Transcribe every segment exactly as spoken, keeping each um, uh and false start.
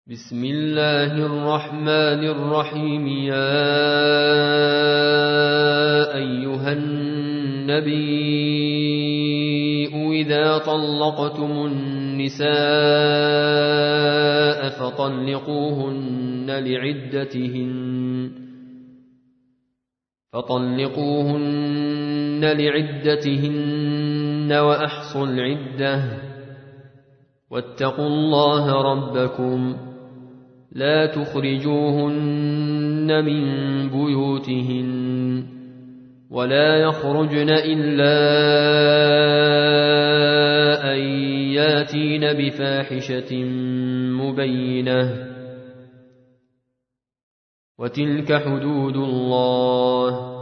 بسم الله الرحمن الرحيم. يا أيها النبي إذا طلقتم النساء فطلقوهن لعدتهن فطلقوهن لعدتهن وأحصوا العدة واتقوا الله ربكم لا تخرجوهن من بيوتهن ولا يخرجن إلا أن ياتين بفاحشة مبينة وتلك حدود الله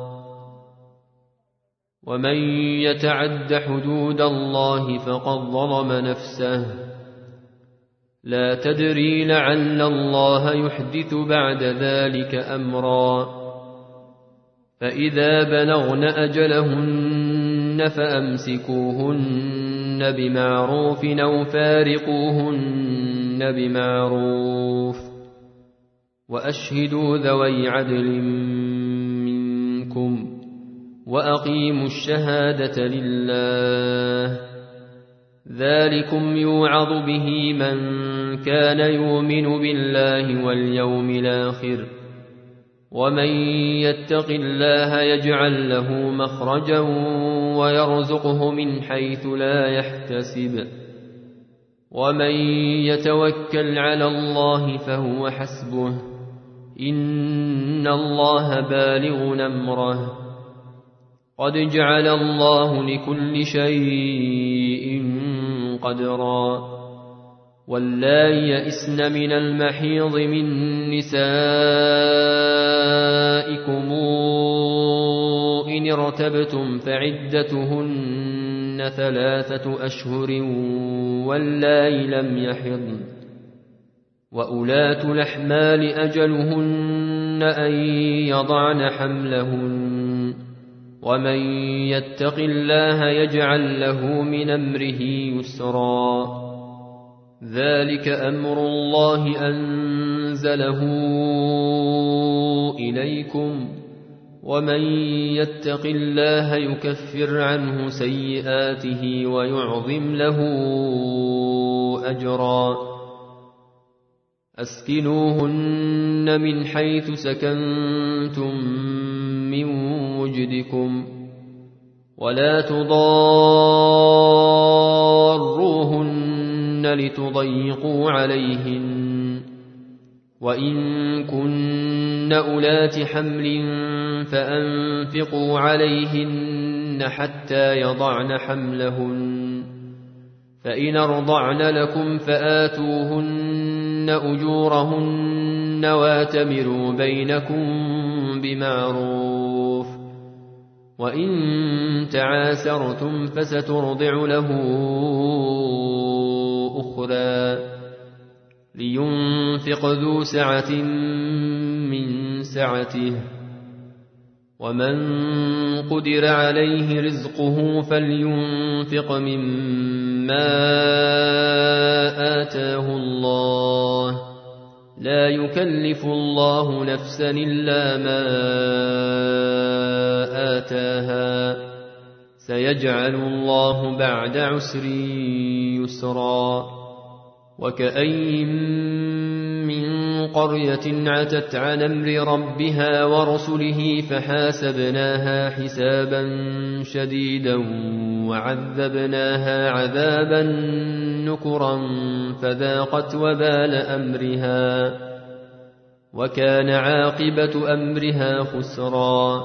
ومن يتعد حدود الله فقد ظلم نفسه لا تدري لعل الله يحدث بعد ذلك أمرا. فإذا بلغن أجلهن فأمسكوهن بمعروف أو فارقوهن بمعروف وأشهدوا ذوي عدل منكم وأقيموا الشهادة لله ذلكم يوعظ به من كان يؤمن بالله واليوم الآخر ومن يتق الله يجعل له مخرجا ويرزقه من حيث لا يحتسب ومن يتوكل على الله فهو حسبه إن الله بالغ أمره قد جعل الله لكل شيء قدرا. واللائي يئسن من المحيض من نسائكم إن ارتبتم فعدتهن ثلاثة أشهر واللائي لم يحضن وأولاة الأحمال أجلهن أن يضعن حملهن ومن يتق الله يجعل له من أمره يسرا. ذلك أمر الله أنزله إليكم ومن يتق الله يكفر عنه سيئاته ويعظم له أجرا. أسكنوهن من حيث سكنتم من وجدكم ولا تضاروهن لتضيقوا عليهن وإن كن أولات حمل فأنفقوا عليهن حتى يضعن حملهن فإن أرضعن لكم فآتوهن أجورهن واتمروا بينكم بمعروف وإن تعاسرتم فسترضع له أخرى لينفق ذو سعة من سعته ومن قدر عليه رزقه فلينفق مما آتاه الله لا يكلف الله نفسا إلا ما آتاها سيجعل الله بعد عسر يسرا. وكأين من قرية عتت عن أمر ربها ورسله فحاسبناها حسابا شديدا وعذبناها عذابا نكرا فذاقت وبال أمرها وكان عاقبة أمرها خسرا.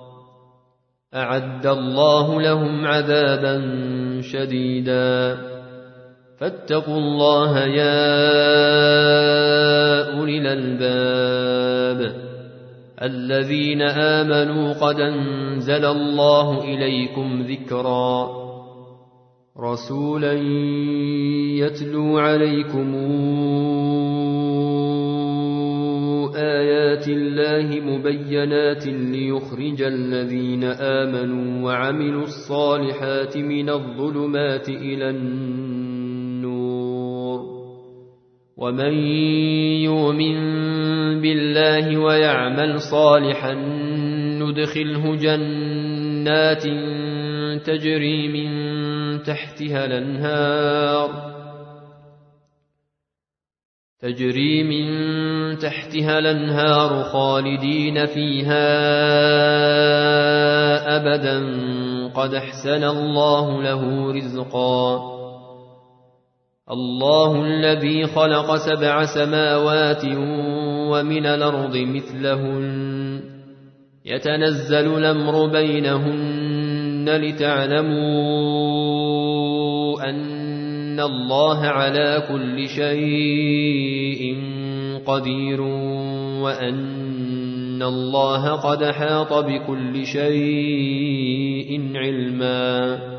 أعد الله لهم عذابا شديدا فاتقوا الله يا أولي الألباب الذين آمنوا قد أنزل الله إليكم ذكرا رسولا يتلو عليكم آيات الله مبينات ليخرج الذين آمنوا وعملوا الصالحات من الظلمات إلى النور ومن يؤمن بالله ويعمل صالحا ندخله جنات تجري من تحتها الأنهار تجري من تحتها الأنهار خالدين فيها أبدا قد أحسن الله له رزقا الله الذي خلق سبع سماوات ومن الأرض مثلهن يتنزل الأمر بينهن لتعلموا أن الله على كل شيء قدير وأن الله قد حاط بكل شيء علما